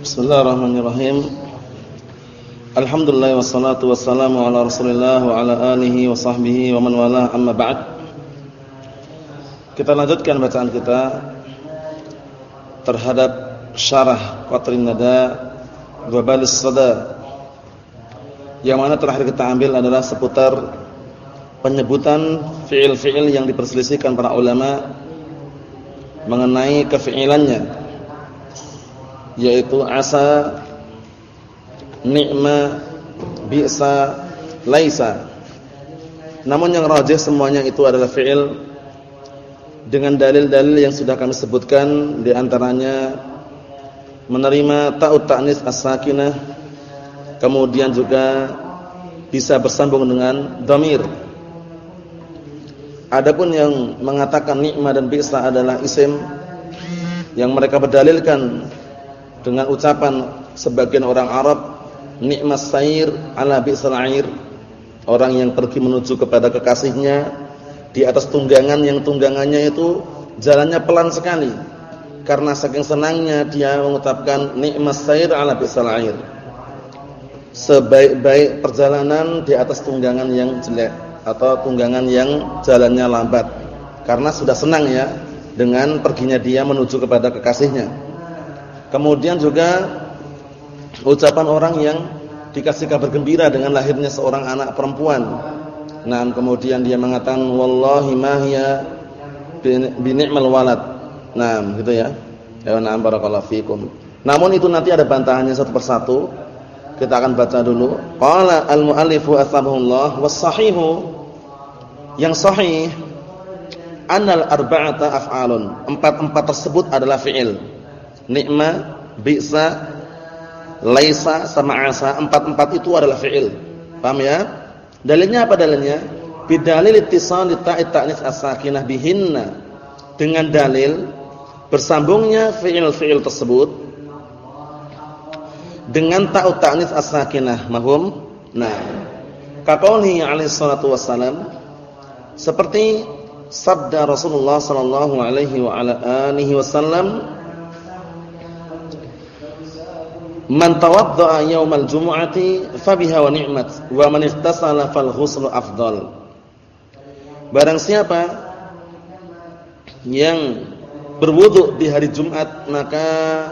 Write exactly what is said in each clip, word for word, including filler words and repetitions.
Bismillahirrahmanirrahim. Alhamdulillah wassalatu wassalamu ala Rasulillah wa ala alihi wa sahbihi wa man walah, amma ba'd. Kita lanjutkan bacaan kita terhadap syarah Qatrin Nada wa Balis Sada, yang mana terakhir kita ambil adalah seputar penyebutan fi'il-fi'il yang diperselisihkan para ulama mengenai kefi'ilannya, yaitu asa, ni'ma, bi'sa, laisa. Namun yang rajih semuanya itu adalah fi'il dengan dalil-dalil yang sudah kami sebutkan, di antaranya menerima ta'ut ta'nis as-sakinah, kemudian juga bisa bersambung dengan dhamir. Adapun yang mengatakan ni'ma dan bi'sa adalah isim, yang mereka berdalilkan dengan ucapan sebagian orang Arab, ni'mas sair ala bi'sal air, orang yang pergi menuju kepada kekasihnya di atas tunggangan yang tunggangannya itu jalannya pelan sekali, karena saking senangnya dia mengucapkan ni'mas sair ala bi'sal air, sebaik-baik perjalanan di atas tunggangan yang jelek atau tunggangan yang jalannya lambat, karena sudah senang ya dengan perginya dia menuju kepada kekasihnya. Kemudian juga ucapan orang yang dikasih kabar gembira dengan lahirnya seorang anak perempuan. Nah, kemudian dia mengatakan wallahi ma hiya bi ni'mal walad. Nah, gitu ya. Ya, na'am barakallahu fikum. Namun itu nanti ada bantahannya satu persatu. Kita akan baca dulu. Qala al-mu'allifu asbahullah was-sahihu, yang sahih annal arba'ata af'alun. Empat-empat tersebut adalah fi'il. Ni'ma, bi'sa, laisa, sama asa, empat-empat itu adalah fi'il. Paham ya? Dalilnya apa dalilnya? Bidalil ittisal ta'it ta'nis as-sakinah bihinna, dengan dalil bersambungnya fi'il-fi'il tersebut dengan ta'ut ta'nis as-sakinah. Mahum? Nah, kaqaulihi alaihi salatu wassalam, seperti sabda Rasulullah sallallahu alaihi wa ala alihi wasallam, man tawadda'a yaumal jumu'ati fabiha wa ni'mat wa man ightasala fal ghuslu afdal. Barang siapa yang berwudu di hari Jumat, maka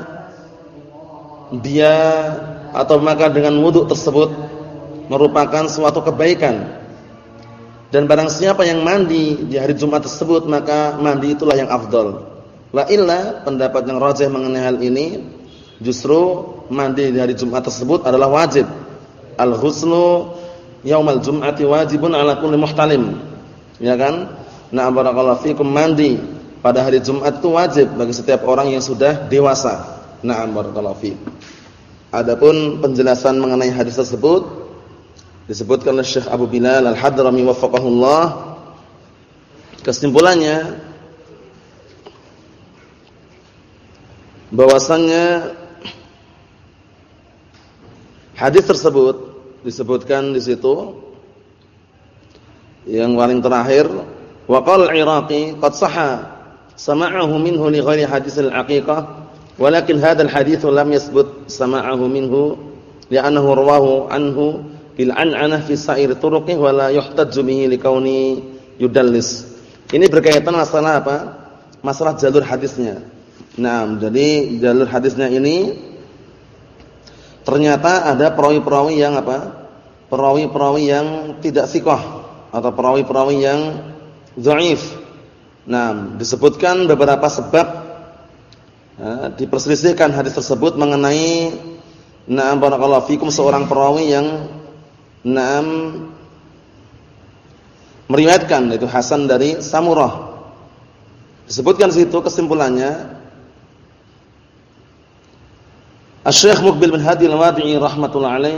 dia atau maka dengan wudu tersebut merupakan suatu kebaikan. Dan barang siapa yang mandi di hari Jumat tersebut, maka mandi itulah yang afdal. La illa, pendapat yang rajih mengenai hal ini, justru mandi di hari Jumat tersebut adalah wajib. Al-ghuslu yaumal jum'ati wajibun ala kulli muhtalim. Ya kan? Nah, barakallahu fikum, mandi pada hari Jumat itu wajib bagi setiap orang yang sudah dewasa. Nah, barakallahu fikum. Adapun penjelasan mengenai hadis tersebut disebutkan oleh Syekh Abu Bilal Al-Hadrami waffaqahullah. Kesimpulannya bahwasannya hadis tersebut disebutkan di situ yang paling terakhir, wa qala al-Iraqi qad sahha sama'ahu minhu li ghairi hadits al-aqiqah, walakin hadha al-hadits lam yathbut sama'ahu minhu li'annahu rawahu anhu bil an'anah fi sa'ir turuqihi wa la yuhtajju bihi li kauni yudallis. Ini berkaitan masalah apa? Masalah jalur hadisnya. Nah, jadi jalur hadisnya ini ternyata ada perawi-perawi yang apa? Perawi-perawi yang tidak thiqah atau perawi-perawi yang dhaif. Nah, disebutkan beberapa sebab ya, diperselisihkan hadis tersebut mengenai na'am barakallahu fikum seorang perawi yang na'am meriwayatkan, yaitu Hasan dari Samurah. Disebutkan di situ kesimpulannya, Asy-Syaikh Muqbil bin Hadi Al-Wadi'i rahmatullah alaih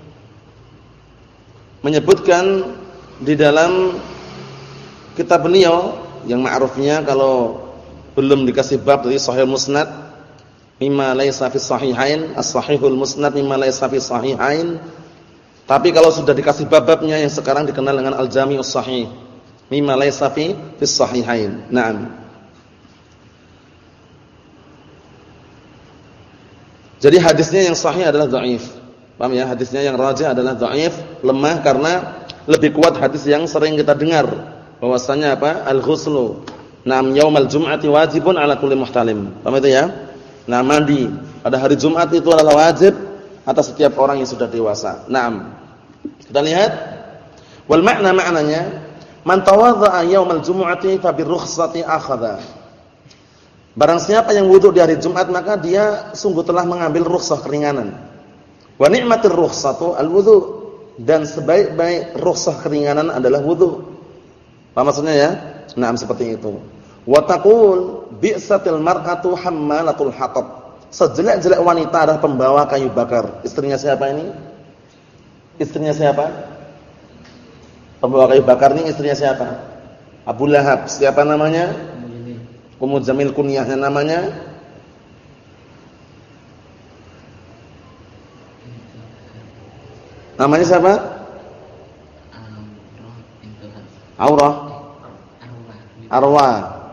menyebutkan di dalam kitab beliau yang ma'rufnya kalau belum dikasih bab dari Sahih Musnad mimma laisa fi sahihain, as-sahihul musnad mimma laisa fi sahihain. Tapi kalau sudah dikasih bab-babnya yang sekarang dikenal dengan al-Jami'us Sahih mimma laisa fi sahihain. Naam. Jadi hadisnya yang sahih adalah dhaif. Paham ya? Hadisnya yang rajih adalah dhaif, lemah karena lebih kuat hadis yang sering kita dengar bahwasanya apa? Al-ghuslu nam yaumal jum'ati wajibun ala kulli muhtalim. Paham itu ya? Nah, mandi pada hari Jumat itu adalah wajib atas setiap orang yang sudah dewasa. Naam. Kita lihat wal makna maknanya man tawadda'a yaumal jumu'ati fa birrukhsati akhadha. Barang siapa yang wudu di hari Jumat maka dia sungguh telah mengambil rukhsah keringanan. Wa ni'matir rukhsatu al-wudu, dan sebaik-baik rukhsah keringanan adalah wudu. Apa maksudnya ya? Naam seperti itu. Wa taqul bi'satil mar'atu hammalatul hatab. Sejelek-jelek wanita adalah pembawa kayu bakar. Istrinya siapa ini? Istrinya siapa? Pembawa kayu bakar ini istrinya siapa? Abu Lahab. Siapa namanya? Ummu Jamil kunyahnya namanya? Namanya siapa? Aurah. Arwa.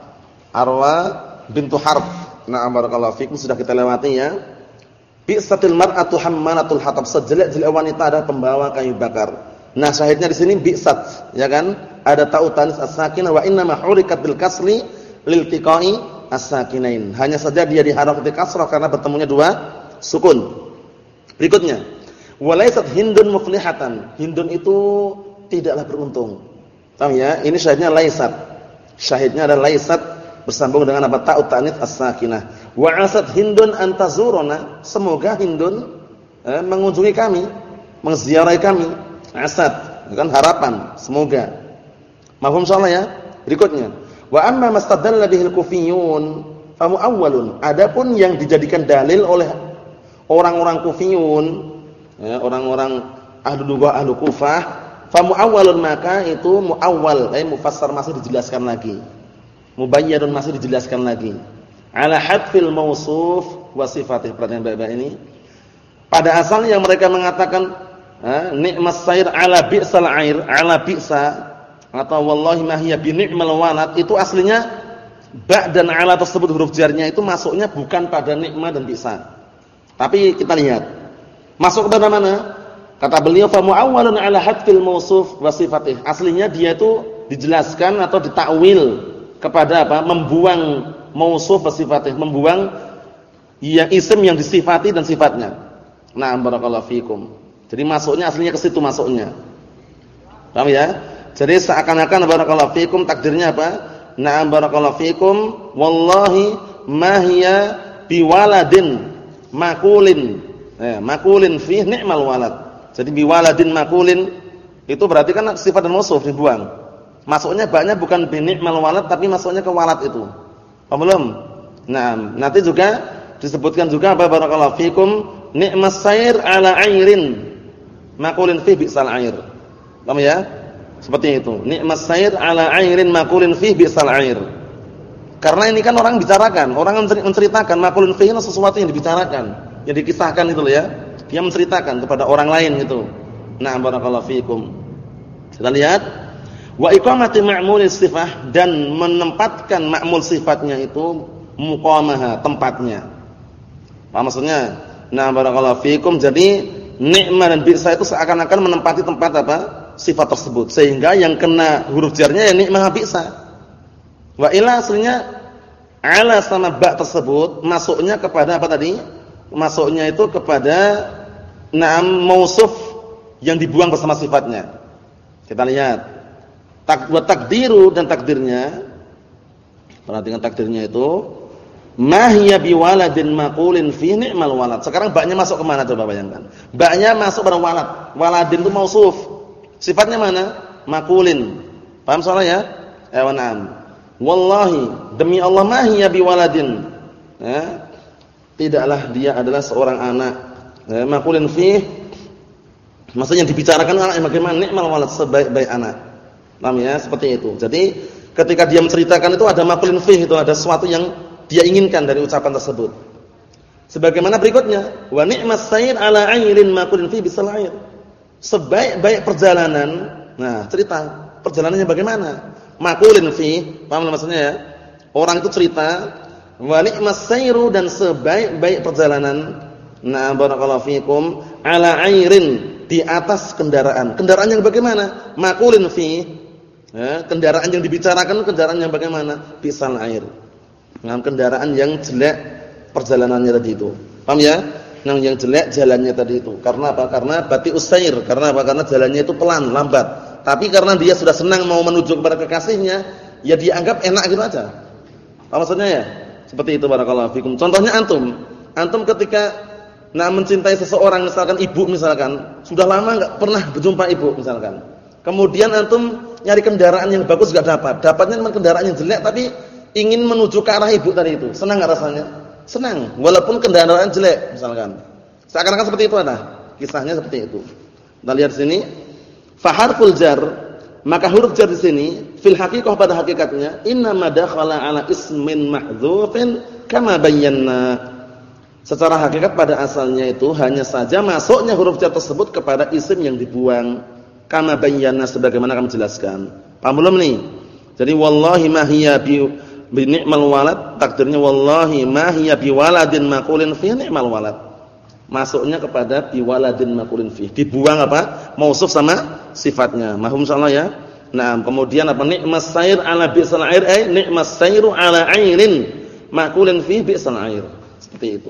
Arwa bintu Harb. Na'am barakallahu fikum, sudah kita lewati ya. Bi'satil mar'atu hammalatul hatab. Sejelek-jelek wanita adalah pembawa kayu bakar. Nah, syahidnya di sini bi'sat, ya kan? Ada ta'u tanis as-sakinah wa inna ma hurikat bil kasri liltiqai as-sakinain. Hanya saja dia diharakati kasrah karena bertemunya dua sukun. Berikutnya, walaysat hindun muflihatan. Hindun itu tidaklah beruntung. Paham ya? Ini syahidnya laysat. Syahidnya adalah laysat bersambung dengan apa? Ta'u tanis as-sakinah. Wa asad hindun antazuruna. Semoga Hindun eh, mengunjungi kami, mengziarahi kami. Asad, kan harapan, semoga. Mafhum insyaallah ya? Berikutnya, wa amma mastadalla bihil kufiyun fa muawwalun. Adapun yang dijadikan dalil oleh orang-orang Kufiyun, ya, orang-orang ahlu lughah, ahlu Kufah, fa muawwalun, maka itu muawwal, eh mufassar masih dijelaskan lagi. Mubayyadun masih dijelaskan lagi. Ala hadfil mausuf wa sifatih. Perhatikan baik-baik ini. Pada asalnya mereka mengatakan ni'mas sair ala bi'sal air, ala bi'sa, atau wallahi ma hiya bi ni'mal walad, itu aslinya ba dan ala tersebut huruf jarnya itu masuknya bukan pada nikmah dan bi'sa. Tapi kita lihat masuk pada mana? Kata beliau fa muawwalun ala hadfil mausuf wa sifatih. Aslinya dia itu dijelaskan atau ditakwil kepada apa? Membuang mausuf wa sifatih, membuang yang isim yang disifati dan sifatnya. Nah, barakallahu fikum. Jadi masuknya aslinya ke situ masuknya. Paham ya? Jadi seakan-akan barakallahu fikum takdirnya apa? Na'am barakallahu fikum wallahi ma hiya biwaladin makulin. Eh, makulin fi ni'mal walad. Jadi biwaladin makulin itu berarti kan sifat dan mausuf dibuang. Masuknya banyak bukan bi ni'mal walad tapi masuknya ke walad itu. Paham belum? Nah, nanti juga disebutkan juga apa barakallahu fikum ni'mas sair ala airin makulin fi bi'sal air. Paham ya? Seperti itu. Ni'mas sair ala airin makulin fi bi'sal air. Karena ini kan orang bicarakan, orang menceritakan makulin fi itu sesuatu yang dibicarakan, yang dikisahkan itu loh ya. Dia menceritakan kepada orang lain gitu. Nah, barakallahu fikum. Kita lihat wa iqamati ma'mul sifah, dan menempatkan ma'mul sifatnya itu muqamaha, tempatnya. Apa maksudnya? Nah, barakallahu fikum. Jadi ni'mah dan bi'sa itu seakan-akan menempati tempat apa? Sifat tersebut. Sehingga yang kena huruf jarnya ya ni'mah bi'sa. Wa ila aslinya ala sama ba tersebut masuknya kepada apa tadi? Masuknya itu kepada na'am mausuf yang dibuang bersama sifatnya. Kita lihat. Tak wa takdiru, dan takdirnya. Perhatikan takdirnya itu ma hiya biwaladin maqulin fi ni'mal walad. Sekarang baknya masuk ke mana coba bayangkan. Baknya masuk pada walad. Waladin itu mausuf. Sifatnya mana? Maqulin. Paham soalnya ya? Eh wa na'am. Wallahi, demi Allah ma hiya biwaladin. Ya. Tidaklah dia adalah seorang anak. Ya, maqulin fi, maksudnya dibicarakan anak yang bagaimana? Ni'mal walad, sebaik-baik anak. Paham ya? Seperti itu. Jadi ketika dia menceritakan itu ada maqulin fi, itu ada sesuatu yang dia inginkan dari ucapan tersebut. Sebagaimana berikutnya, wa ni'mas sair ala airin maqulin fi bisal air. Sebaik-baik perjalanan. Nah, cerita perjalanannya bagaimana? Maqulin fi, paham maksudnya ya? Orang itu cerita wa ni'mas sairu, dan sebaik-baik perjalanan Nah, barakallahu fikum, ala airin, di atas kendaraan. Kendaraan yang bagaimana? Maqulin fi. Ya, kendaraan yang dibicarakan kendaraan yang bagaimana? Bisal air. Nah, kendaraan yang jelek perjalanannya tadi itu. Paham ya? Nah, yang jelek jalannya tadi itu. Karena apa? Karena bati usair. Karena apa? Karena jalannya itu pelan, lambat. Tapi karena dia sudah senang mau menuju kepada kekasihnya, ya dianggap enak gitu aja. Apa maksudnya ya? Seperti itu barakallahu fikum. Contohnya antum. Antum ketika nah mencintai seseorang, misalkan ibu misalkan, sudah lama enggak pernah berjumpa ibu misalkan. Kemudian antum nyari kendaraan yang bagus enggak dapat. Dapatnya memang kendaraan yang jelek tapi ingin menuju ke arah ibu tadi itu. Senang enggak rasanya? Senang, walaupun kendaraan jelek misalkan. Seakan-akan seperti itu ada. Kisahnya seperti itu. Kita lihat di sini. Fa harful jar, maka huruf jar di sini fil haqiqah pada hakikatnya innama dakhala ala ismin mahdzufin kama bayyana. Secara hakikat pada asalnya itu hanya saja masuknya huruf jar tersebut kepada isim yang dibuang. Kama bayyana sebagaimana kami jelaskan. Paham belum nih? Jadi wallahi ma hiya bi ni'mal walad, takdirnya wallahi ma hiya bi waladin maqulin fi ni'mal walad. Masuknya kepada bi waladin maqulin fi. Dibuang apa? Mausuf sama sifatnya. Mahum insyaallah ya. Nah, kemudian apa? Ni'mas sair ala bi'sal air ay ni'mas sairu ala airin maqulin fi bi'sal air. Seperti itu.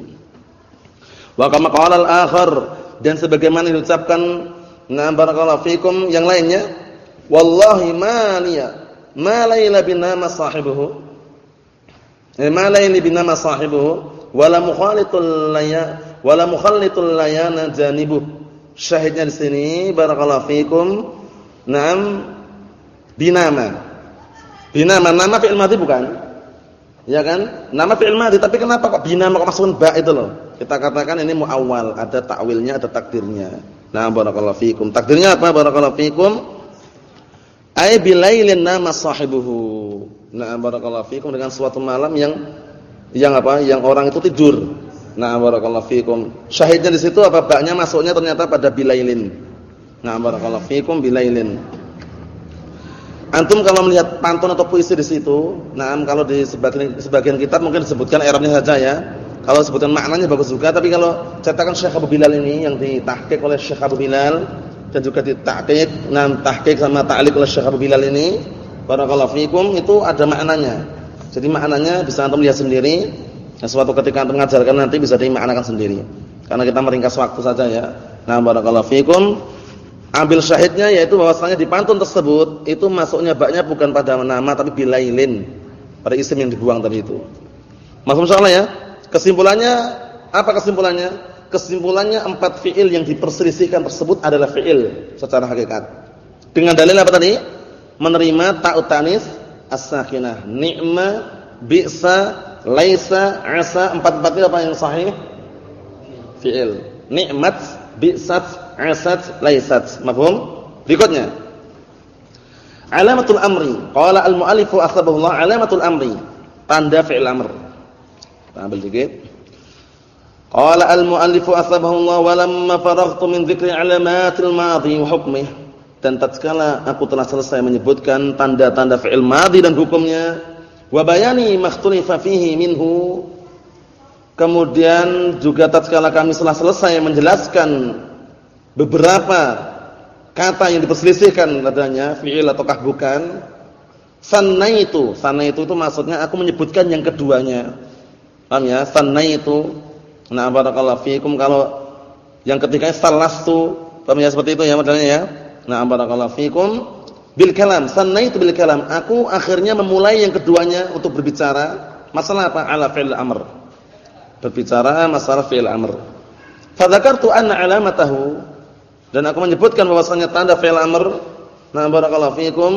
Wa kama qala al-akhar, dan sebagaimana diucapkan na barakallahu fikum yang lainnya, wallahi ma liya ma layla binama sahibuhu, eh, ma layli binama sahibuhu wala mukhalitul laya wala mukhallitul layana janibuh. Syahidnya di sini barakallahu fikum, na'am binama. Binama nama fi'il madhi bukan? Ya kan? Nama fi'il madhi, tapi kenapa kok binama kok masukin ba itu loh? Kita katakan ini muawwal, ada ta'wilnya, ada takdirnya. Nah, barakallahu fikum. Takdirnya apa? Barakallahu fikum. Ai bilailin nama sahibuhu. Nah, barakallahu fikum, dengan suatu malam yang yang apa? Yang orang itu tidur. Nah, barakallahu fikum. Syahidnya di situ apa? Ba-nya masuknya ternyata pada bilailin. Nah, barakallahu fikum bilailin. Antum kalau melihat pantun atau puisi di situ, nah kalau di sebagian sebagian kitab mungkin disebutkan i'rabnya saja ya. Kalau sebutkan maknanya bagus juga, tapi kalau cetakan Syekh Abu Bilal ini yang ditahqiq oleh Syekh Abu Bilal dan juga ditahqiq, nah tahqiq sama ta'liq oleh Syekh Abu Bilal ini, barakallahu fikum, itu ada maknanya. Jadi maknanya bisa antum lihat sendiri. Nah, suatu ketika antum mengajarkan nanti bisa dimaknakan sendiri. Karena kita meringkas waktu saja ya. Nah, barakallahu fikum. Ambil syahidnya yaitu bahwasanya di pantun tersebut itu masuknya baknya bukan pada nama tapi bilailin, pada isim yang dibuang tadi itu. Maksud insyaallah ya. Kesimpulannya apa kesimpulannya? Kesimpulannya empat fiil yang diperselisihkan tersebut adalah fiil secara hakikat. Dengan dalil apa tadi? Menerima ta'ut tanis as-sakinah. Ni'ma, bi'sa, laisa, asa, empat-empatnya apa yang sahih? Fiil. Ni'mat, bi'sat, asat, laisat. Mafhum? Berikutnya. Alamatul amri. Qala al-mu'allifu asbabullah alamatul amri. Tanda fi'il amr. Kita ambil dikit. Qala al-mu'allifu asbabullah wa lamma faraghtu min dzikri alamatil madhi wa hukmih. Dan tatkala aku telah selesai menyebutkan tanda-tanda fi'il madhi dan hukumnya, wa bayani makhtulifa fihi minhu. Kemudian juga tatkala kami telah selesai menjelaskan beberapa kata yang diperselisihkan adanya fi'il ataukah bukan, sanaitu, sanaitu itu maksudnya aku menyebutkan yang keduanya. Paham ya? Sanaitu. Nah, barakallahu fikum, kalau yang ketiganya salastu, paham ya seperti itu ya modelnya ya. Nah, barakallahu fikum bil kalam, sanaitu bil kalam. Aku akhirnya memulai yang keduanya untuk berbicara masalah apa? Ala fi'il amr. Berbicara masalah fi'il amr. Fa dzakartu anna alamatahu, dan aku menyebutkan bahwasanya tanda fi'il amr, nah barakallahu fikum,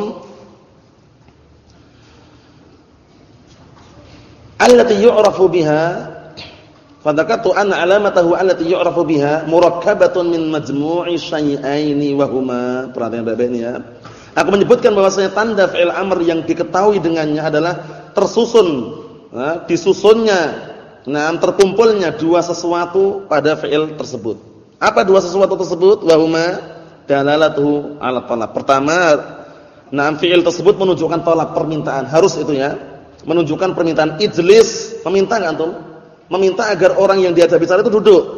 allati yu'rafu biha, fa dzakatu anna alamatahu allati yu'rafu biha murakkabatun min majmu'i syai'aini wa huma. Perhatian baik-baik ini ya. Aku menyebutkan bahwasanya tanda fi'il amr yang diketahui dengannya adalah tersusun, nah, disusunnya, nah terkumpulnya dua sesuatu pada fi'il tersebut. Apa dua sesuatu tersebut? Wa huma dalalatuhu 'ala talab. Pertama, nah fi'il tersebut menunjukkan talab, permintaan. Harus itu ya. Menunjukkan permintaan. Ijlis, meminta enggak antum? Meminta agar orang yang diajak bicara itu duduk.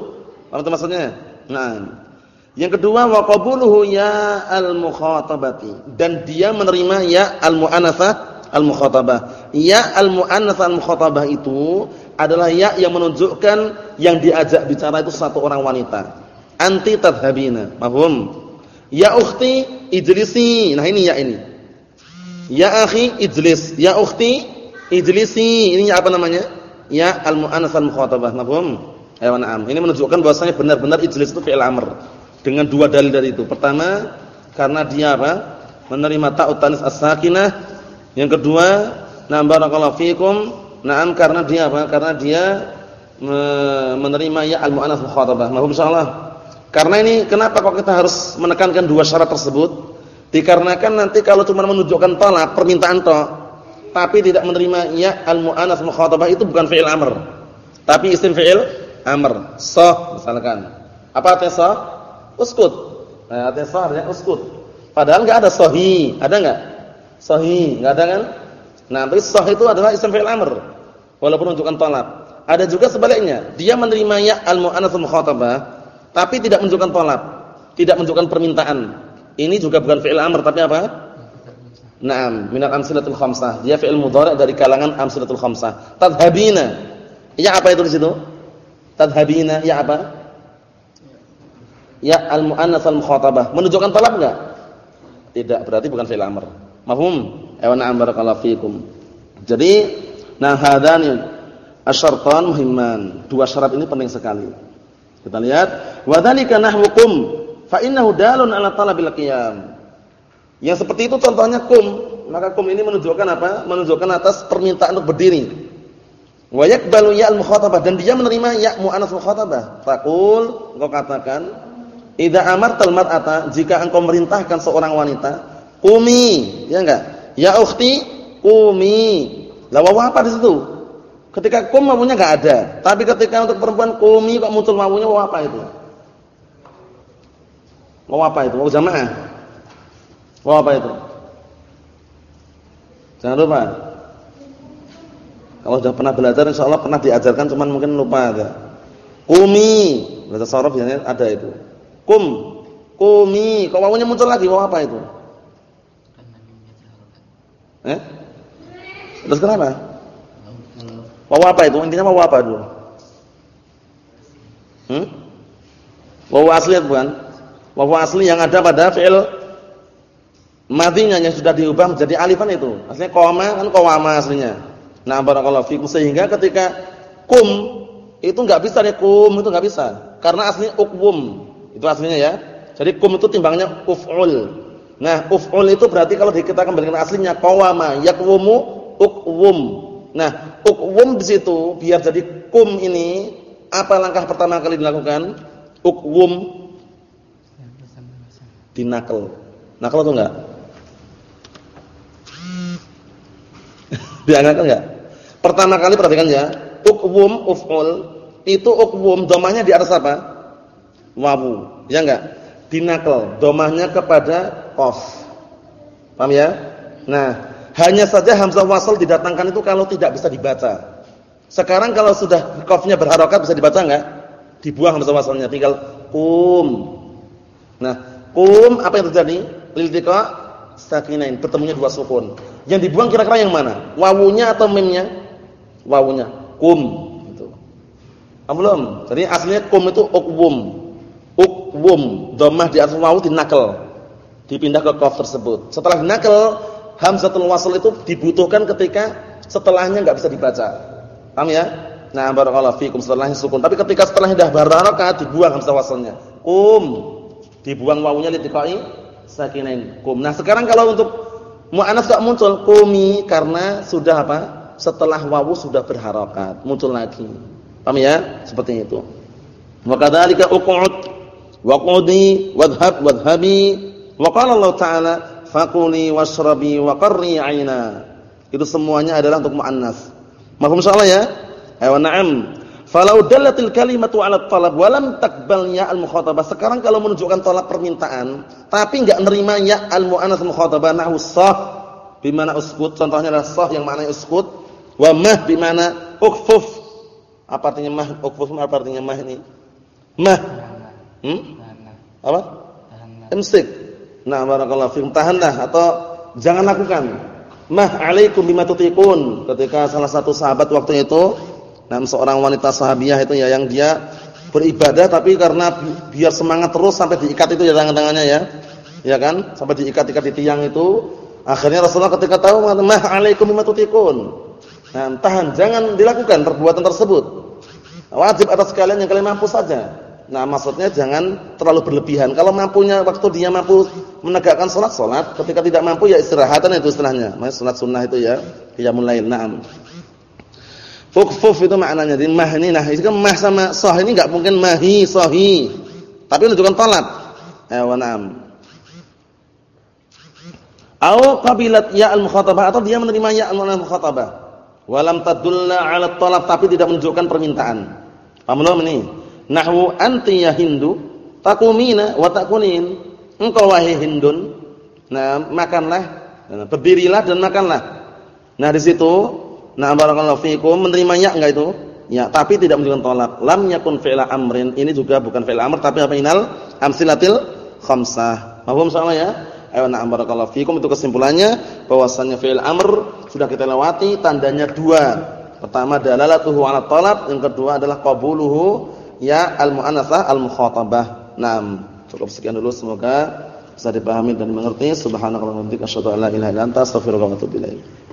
Paham itu maksudnya? Nah. Yang kedua wa qabuluhu ya al-mukhatabati, dan dia menerima ya al-mu'annatsah al-mukhatabah. Ya al-mu'annatsah al-mukhatabah itu adalah ya yang menunjukkan yang diajak bicara itu satu orang wanita. Anti tadhhabina. Paham? Ya ukhti ijlisi. Nah ini ya ini. Ya akhi ijlis. Ya ukhti ijlisi. Ini apa namanya? Ya al-mu'annatsah al-mukhatabah. Paham? Ayo na'am. Ini menunjukkan bahwasanya benar-benar ijlis itu fi'il amr. Dengan dua dalil dari itu. Pertama, karena dia apa? Menerima ta'ut tanis as-sakinah. Yang kedua, na barakallahu fikum, na'am karena dia apa? Karena dia menerima ya al-mu'annats mukhatabah. Mahum insyaallah. Karena ini kenapa kok kita harus menekankan dua syarat tersebut? Dikarenakan nanti kalau cuma menunjukkan talab, permintaan tok, tapi tidak menerima ya al-mu'annats mukhatabah itu bukan fi'il amr. Tapi isim fi'il amr. Sah misalkan. Apa artinya sah? Uskut. Nah, artinya sah artinya uskut. Padahal enggak ada sahih. Ada enggak? Sahih, enggak ada kan? Nah, tapi sah itu adalah isim fi'il amr. Walaupun menunjukkan talab. Ada juga sebaliknya. Dia menerima ya al-mu'annats mukhatabah, tapi tidak menunjukkan talab, tidak menunjukkan permintaan. Ini juga bukan fi'il amr tapi apa? Naam, minal amsilatul khamsah. Dia fi'il mudhari' dari kalangan amsilatul khamsah. Tadhhabina. Ya apa itu di situ? Tadhhabina ya apa? Ya al-mu'annats al-mukhatabah. Menunjukkan talab enggak? Tidak, berarti bukan fi'il amr. Mafhum? Ayo na'am barakallahu fikum. Jadi, nah hadani asyartan muhimman. Dua syarat ini penting sekali. Kita lihat, wa dzalika nahwukum fa innahu dalun ala talabil qiyam. Yang seperti itu contohnya kum. Maka kum ini menunjukkan apa? Menunjukkan atas permintaan untuk berdiri. Wa yaqbalu ya al-mukhatabah, dan dia menerima ya mu'annats mukhatabah. Taqul, engkau katakan, idza amartal mar'ata, jika engkau merintahkan seorang wanita, qumi, ya enggak? Ya ukhti, qumi. Lah wawu apa di situ? Ketika kum wawunya enggak ada, tapi ketika untuk perempuan qumi kok muncul wawunya, wawu apa itu? Wawu apa itu? Wawu jamaah. Wawu apa itu? Jangan lupa. Kalau sudah pernah belajar insyaallah pernah diajarkan, cuman mungkin lupa aja. Qumi, bahasa sorof biasanya ada itu. Kum, qumi, kok wawunya muncul lagi, wawu apa itu? Eh? Terus kenapa? Wawu apa itu? Intinya wawu apa dulu? Hmm? Wawu asli bukan? Wawu asli yang ada pada fi'il madhinya yang sudah diubah menjadi alifan itu. Aslinya qoma kan qawama aslinya. Nah, barakallahu fikum, sehingga ketika kum itu enggak bisa nih, kum itu enggak bisa. Karena aslinya uqwum. Itu aslinya ya. Jadi kum itu timbangnya uf'ul. Nah, uf'ul itu berarti kalau kita kembalikan aslinya qawama, yaqwumu, uqwum. Nah, uqwum di situ biar jadi kum ini, apa langkah pertama kali dilakukan? Uqwum dinakal. Nakal atau enggak? Diangkat enggak? Pertama kali perhatikan ya, uqwum uf'ul itu uqwum domahnya di atas apa? Wawu, ya enggak? Dinakal, domahnya kepada qaf. Paham ya? Nah, hanya saja hamzah wasal didatangkan itu kalau tidak bisa dibaca. Sekarang kalau sudah qafnya berharokat bisa dibaca enggak? Dibuang hamzah wasalnya, tinggal qum. Nah, qum apa yang terjadi? Iltiqa sakinain, bertemunya dua sukun. Yang dibuang kira-kira yang mana? Wawunya atau mimnya? Wawunya. Qum gitu. Ah, belum. Jadi aslinya qum itu uqwum. Uqwum, dhammah di atas wawu dinakal. Dipindah ke qaf tersebut. Setelah dinakal, hamzatul wasl itu dibutuhkan ketika setelahnya enggak bisa dibaca. Paham ya? Nah, barakallahu fikum, setelahnya sukun. Tapi ketika setelahnya dah berharokat dibuang hamzah waslnya. Qum, dibuang wawunya litiqai sakinain. Qum. Nah, sekarang kalau untuk muannats enggak muncul qumi karena sudah apa? Setelah wawu sudah berharokat, muncul lagi. Paham ya? Seperti itu. Wa kadzalika uqud wa qudi wadhhab wadhhabi wa qala Allah Ta'ala faquli washrabi wa qarri 'aina. Itu semuanya adalah untuk muannats. Mafhum insyaallah ya? Ayo na'am. Falau dallatil kalimatu 'ala talab wa lam taqbal ya al-mukhatabah. Sekarang kalau menunjukkan tolak permintaan tapi enggak nerima ya al-muannats mukhatabah, nahwu sah bimana uskut, contohnya adalah sah yang maknanya uskut, wa mah bimana ukfuf. Apa artinya mah? Ukfuf apa artinya mah ini? Mah. Hmm? Apa? Imsik. Nah, barakallahu fikum, tahanlah atau jangan lakukan. Mah 'alaikum bima tutiqun. Ketika salah satu sahabat waktu itu, nah seorang wanita sahabiah itu ya yang dia beribadah tapi karena bi biar semangat terus sampai diikat itu ya tangan-tangannya ya. Ya kan? Sampai diikat-ikat di tiang itu. Akhirnya Rasulullah ketika tahu mah 'alaikum bima tutiqun. Nah, tahan, jangan dilakukan perbuatan tersebut. Wajib atas kalian yang kalian mampu saja. Nah, maksudnya jangan terlalu berlebihan. Kalau mampunya waktu dia mampu menegakkan salat, salat. Ketika tidak mampu ya istirahatan itu istilahnya. Makanya salat sunnah itu ya qiyamul lail. Naam. Fukfuf itu maknanya. Di mah ini nah, itu kan mah sama sah ini enggak mungkin mahi sahi. Tapi menunjukkan talab. Eh, wa na'am. Au qabilat ya al-mukhatabah atau dia menerima ya al-mukhatabah. Walam tadulla 'ala talab tapi tidak menunjukkan permintaan. Paham belum ini? Nahwu anti ya Hindu taqumina wa takunin. Engkau wahai Hindun, nah makanlah, nah, berdirilah dan makanlah. Nah di situ, nah barakallahu fikum menerima ya enggak itu? Ya, tapi tidak menunjukkan talab. Lam yakun fi'la amrin. Ini juga bukan fi'il amr tapi apa inal amsilatil khamsah. Paham soalnya ya? Ayo na'am barakallahu fikum, itu kesimpulannya bahwasanya fi'il amr sudah kita lewati, tandanya dua. Pertama dalalatuhu 'ala talab, yang kedua adalah qabuluhu ya al-mu'annatsah al-mukhatabah. Naam, cukup sekian dulu, semoga bisa dipahami dan dimengerti. Subhanakallahumma wa bihamdika asyhadu an la ilaha illa anta astaghfiruka wa atubu ilaik.